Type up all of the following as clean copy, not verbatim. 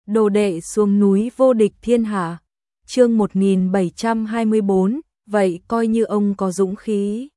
Đồ đệ xuống núi vô địch thiên hạ. Chương 1724, vậy coi như ông có dũng khí.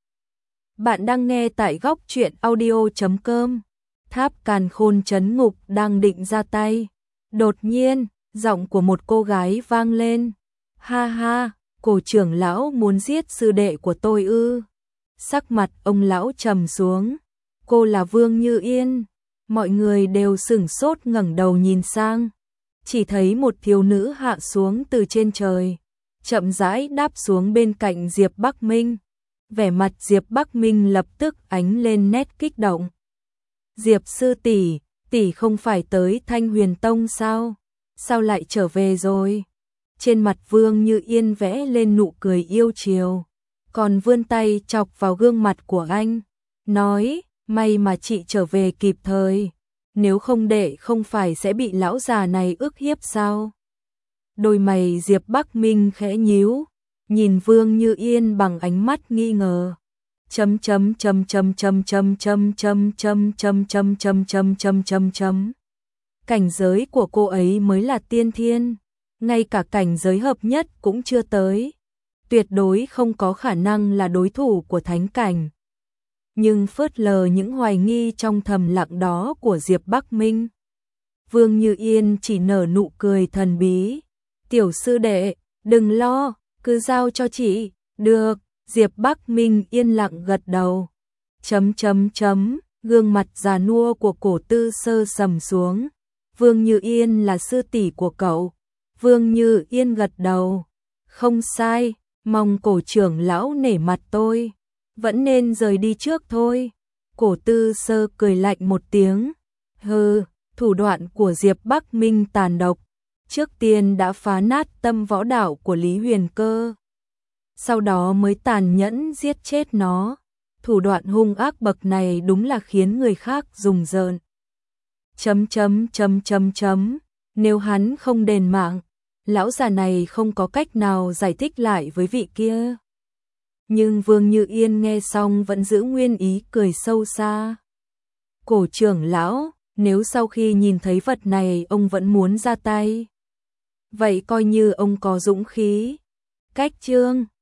Bạn đang nghe tại góc truyện audio.com. Tháp Càn Khôn trấn ngục đang định ra tay. Đột nhiên, giọng của một cô gái vang lên. Ha ha, Cổ trưởng lão muốn giết sư đệ của tôi ư? Sắc mặt ông lão trầm xuống. Cô là Vương Như Yên. Mọi người đều sửng sốt ngẩng đầu nhìn sang. Chỉ thấy một thiếu nữ hạ xuống từ trên trời, chậm rãi đáp xuống bên cạnh Diệp Bắc Minh. Vẻ mặt Diệp Bắc Minh lập tức ánh lên nét kích động. Diệp sư tỷ, tỷ không phải tới Thanh Huyền Tông sao? Sao lại trở về rồi? Trên mặt Vương Như Yên vẽ lên nụ cười yêu chiều, còn vươn tay chọc vào gương mặt của anh, nói, may mà chị trở về kịp thời. Nếu không đệ không phải sẽ bị lão già này ức hiếp sao? Đôi mày Diệp Bắc Minh khẽ nhíu, nhìn Vương Như Yên bằng ánh mắt nghi ngờ. Chấm chấm chấm chấm chấm chấm chấm chấm chấm chấm chấm chấm chấm chấm chấm chấm. Cảnh giới của cô ấy mới là tiên thiên, ngay cả cảnh giới hợp nhất cũng chưa tới, tuyệt đối không có khả năng là đối thủ của thánh cảnh. Nhưng phớt lờ những hoài nghi trong thầm lặng đó của Diệp Bắc Minh, Vương Như Yên chỉ nở nụ cười thần bí. Tiểu sư đệ, đừng lo, cứ giao cho chị. Được, Diệp Bắc Minh yên lặng gật đầu. Chấm chấm chấm, gương mặt già nua của Cổ Tư Sơ sầm xuống. Vương Như Yên là sư tỷ của cậu. Vương Như Yên gật đầu. Không sai, mong Cổ trưởng lão nể mặt tôi. Vẫn nên rời đi trước thôi. Cổ Tư Sơ cười lạnh một tiếng. Hừ, thủ đoạn của Diệp Bắc Minh tàn độc. Trước tiên đã phá nát tâm võ đạo của Lý Huyền Cơ, sau đó mới tàn nhẫn giết chết nó. Thủ đoạn hung ác bậc này đúng là khiến người khác rùng rợn. Chấm chấm chấm chấm chấm, nếu hắn không đền mạng, lão già này không có cách nào giải thích lại với vị kia. Nhưng Vương Như Yên nghe xong vẫn giữ nguyên ý cười sâu xa. Cổ trưởng lão, nếu sau khi nhìn thấy vật này ông vẫn muốn ra tay, vậy coi như ông có dũng khí. Cách chương